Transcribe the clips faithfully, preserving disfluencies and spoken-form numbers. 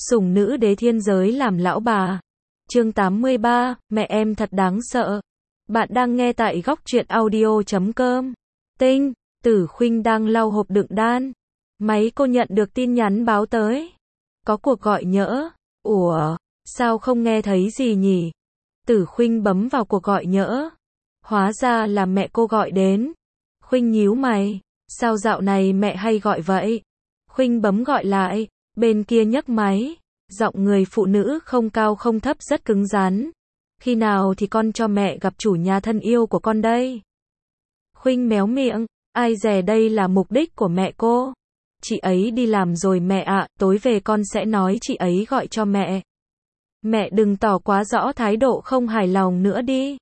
Sủng nữ đế thiên giới làm lão bà. Chương tám mươi ba, mẹ em thật đáng sợ. Bạn đang nghe tại góc truyện audio chấm com. Tinh, Tử Khuynh đang lau hộp đựng đan. Máy cô nhận được tin nhắn báo tới. Có cuộc gọi nhỡ. Ủa, sao không nghe thấy gì nhỉ? Tử Khuynh bấm vào cuộc gọi nhỡ. Hóa ra là mẹ cô gọi đến. Khuynh nhíu mày. Sao dạo này mẹ hay gọi vậy? Khuynh bấm gọi lại. Bên kia nhấc máy. Giọng người phụ nữ không cao không thấp rất cứng rắn. Khi nào thì con cho mẹ gặp chủ nhà thân yêu của con đây? Khuynh méo miệng. Ai dè đây là mục đích của mẹ cô. Chị ấy đi làm rồi mẹ ạ, tối về con sẽ nói chị ấy gọi cho mẹ. Mẹ đừng tỏ quá rõ thái độ không hài lòng nữa đi.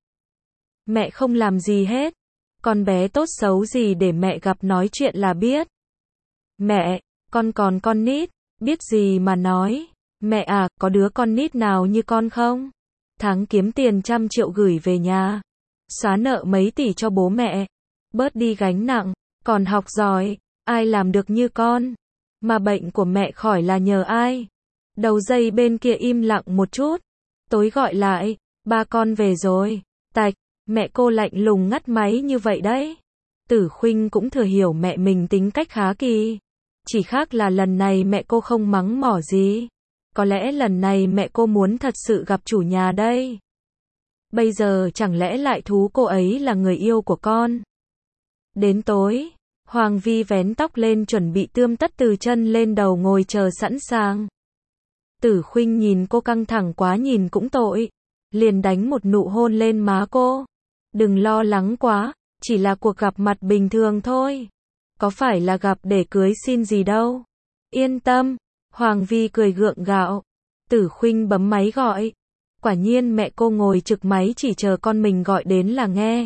Mẹ không làm gì hết. Con bé tốt xấu gì để mẹ gặp nói chuyện là biết. Mẹ, con còn con nít, biết gì mà nói. Mẹ à, có đứa con nít nào như con không? Tháng kiếm tiền trăm triệu gửi về nhà. Xóa nợ mấy tỷ cho bố mẹ. Bớt đi gánh nặng, còn học giỏi, ai làm được như con. Mà bệnh của mẹ khỏi là nhờ ai. Đầu dây bên kia im lặng một chút. Tối gọi lại, ba con về rồi. Tạch, mẹ cô lạnh lùng ngắt máy như vậy đấy. Tử Khuynh cũng thừa hiểu mẹ mình tính cách khá kỳ. Chỉ khác là lần này mẹ cô không mắng mỏ gì. Có lẽ lần này mẹ cô muốn thật sự gặp chủ nhà đây. Bây giờ chẳng lẽ lại thú cô ấy là người yêu của con. Đến tối, Hoàng Vi vén tóc lên chuẩn bị tươm tất từ chân lên đầu ngồi chờ sẵn sàng. Tử Khuynh nhìn cô căng thẳng quá nhìn cũng tội. Liền đánh một nụ hôn lên má cô. Đừng lo lắng quá, chỉ là cuộc gặp mặt bình thường thôi. Có phải là gặp để cưới xin gì đâu. Yên tâm, Hoàng Vi cười gượng gạo. Tử Khuynh bấm máy gọi. Quả nhiên mẹ cô ngồi trực máy chỉ chờ con mình gọi đến là nghe.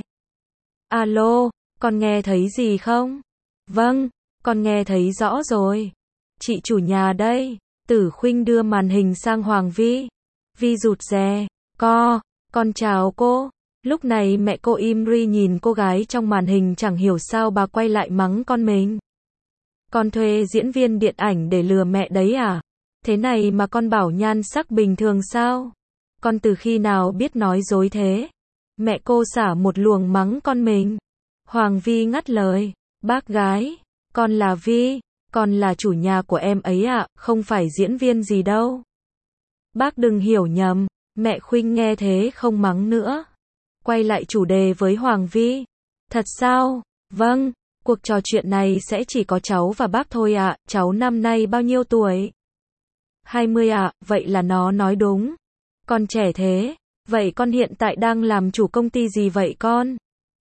Alo, con nghe thấy gì không? Vâng, con nghe thấy rõ rồi. Chị chủ nhà đây. Tử Khuynh đưa màn hình sang Hoàng Vi. Vi rụt rè. Co, con chào cô. Lúc này mẹ cô im ri nhìn cô gái trong màn hình chẳng hiểu sao bà quay lại mắng con mình. Con thuê diễn viên điện ảnh để lừa mẹ đấy à? Thế này mà con bảo nhan sắc bình thường sao? Con từ khi nào biết nói dối thế? Mẹ cô xả một luồng mắng con mình. Hoàng Vi ngắt lời. Bác gái, con là Vi, con là chủ nhà của em ấy ạ, không phải diễn viên gì đâu. Bác đừng hiểu nhầm. Mẹ Khuynh nghe thế không mắng nữa. Quay lại chủ đề với Hoàng Vi. Thật sao? Vâng, cuộc trò chuyện này sẽ chỉ có cháu và bác thôi ạ. Cháu năm nay bao nhiêu tuổi? hai mươi ạ, vậy là nó nói đúng. Con trẻ thế. Vậy con hiện tại đang làm chủ công ty gì vậy con?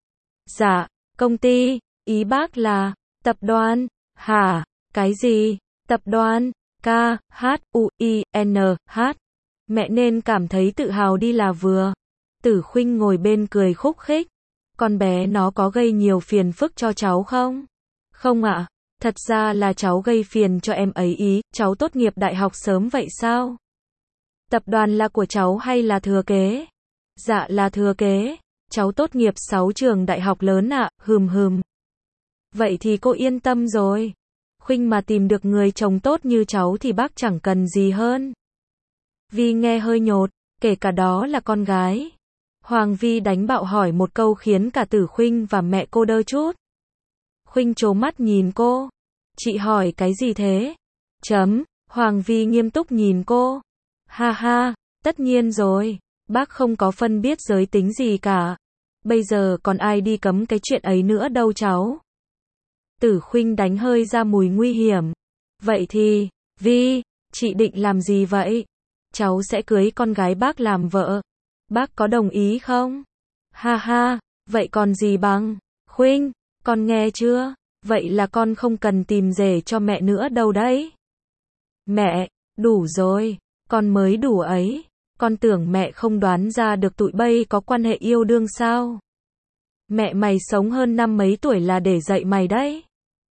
Dạ, công ty, ý bác là tập đoàn. Hả? Cái gì? Tập đoàn K H U I N H. Mẹ nên cảm thấy tự hào đi là vừa. Tử Khuynh ngồi bên cười khúc khích. Con bé nó có gây nhiều phiền phức cho cháu không? Không ạ, thật ra là cháu gây phiền cho em ấy ý, cháu tốt nghiệp đại học sớm vậy sao? Tập đoàn là của cháu hay là thừa kế? Dạ là thừa kế, cháu tốt nghiệp sáu trường đại học lớn ạ, hừm hừm. Vậy thì cô yên tâm rồi. Khuynh mà tìm được người chồng tốt như cháu thì bác chẳng cần gì hơn. Vi nghe hơi nhột, kể cả đó là con gái. Hoàng Vi đánh bạo hỏi một câu khiến cả Tử Khuynh và mẹ cô đơ chút. Khuynh trố mắt nhìn cô. Chị hỏi cái gì thế? Chấm, Hoàng Vi nghiêm túc nhìn cô. Ha ha, tất nhiên rồi, bác không có phân biết giới tính gì cả. Bây giờ còn ai đi cấm cái chuyện ấy nữa đâu cháu. Tử Khuynh đánh hơi ra mùi nguy hiểm. Vậy thì, Vi, chị định làm gì vậy? Cháu sẽ cưới con gái bác làm vợ. Bác có đồng ý không? Ha ha, vậy còn gì bằng? Khuynh, con nghe chưa? Vậy là con không cần tìm rể cho mẹ nữa đâu đấy. Mẹ, đủ rồi, con mới đủ ấy. Con tưởng mẹ không đoán ra được tụi bay có quan hệ yêu đương sao? Mẹ mày sống hơn năm mấy tuổi là để dạy mày đấy.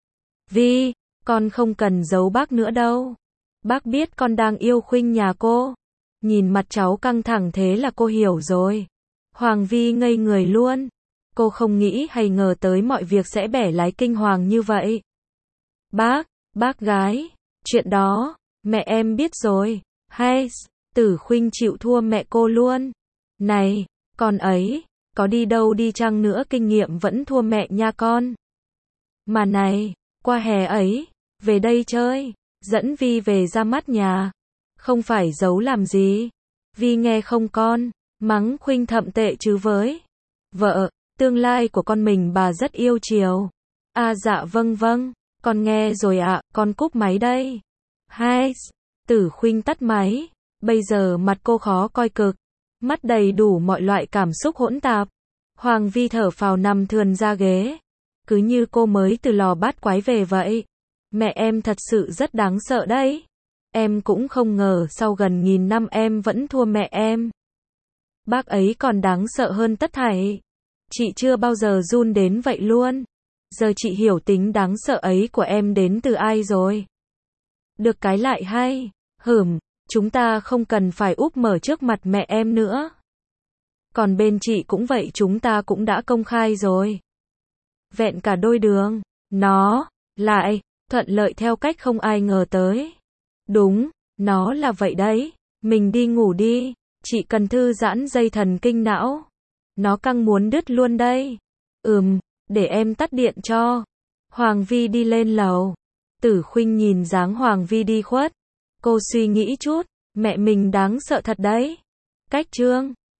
Vi, con không cần giấu bác nữa đâu. Bác biết con đang yêu Khuynh nhà cô. Nhìn mặt cháu căng thẳng thế là cô hiểu rồi. Hoàng Vi ngây người luôn. Cô không nghĩ hay ngờ tới mọi việc sẽ bẻ lái kinh hoàng như vậy. Bác, bác gái, chuyện đó, mẹ em biết rồi. Hay, Tử Khuynh chịu thua mẹ cô luôn. Này, con ấy, có đi đâu đi chăng nữa kinh nghiệm vẫn thua mẹ nha con. Mà này, qua hè ấy, về đây chơi, dẫn Vi về ra mắt nhà. Không phải giấu làm gì. Vi nghe không con, mắng Khuynh thậm tệ chứ với. Vợ, tương lai của con mình bà rất yêu chiều. À dạ vâng vâng, con nghe rồi ạ, con cúp máy đây. Hay, Tử Khuynh tắt máy, bây giờ mặt cô khó coi cực, mắt đầy đủ mọi loại cảm xúc hỗn tạp. Hoàng Vi thở phào nằm thườn ra ghế, cứ như cô mới từ lò bát quái về vậy. Mẹ em thật sự rất đáng sợ đấy. Em cũng không ngờ sau gần nghìn năm em vẫn thua mẹ em. Bác ấy còn đáng sợ hơn tất thảy. Chị chưa bao giờ run đến vậy luôn. Giờ chị hiểu tính đáng sợ ấy của em đến từ ai rồi. Được cái lại hay. Hửm, chúng ta không cần phải úp mở trước mặt mẹ em nữa. Còn bên chị cũng vậy, chúng ta cũng đã công khai rồi. Vẹn cả đôi đường. Nó, lại, thuận lợi theo cách không ai ngờ tới. Đúng, nó là vậy đấy. Mình đi ngủ đi. Chị cần thư giãn dây thần kinh não. Nó căng muốn đứt luôn đây. Ừm, để em tắt điện cho. Hoàng Vi đi lên lầu. Tử Khuynh nhìn dáng Hoàng Vi đi khuất. Cô suy nghĩ chút, mẹ mình đáng sợ thật đấy. Cách chương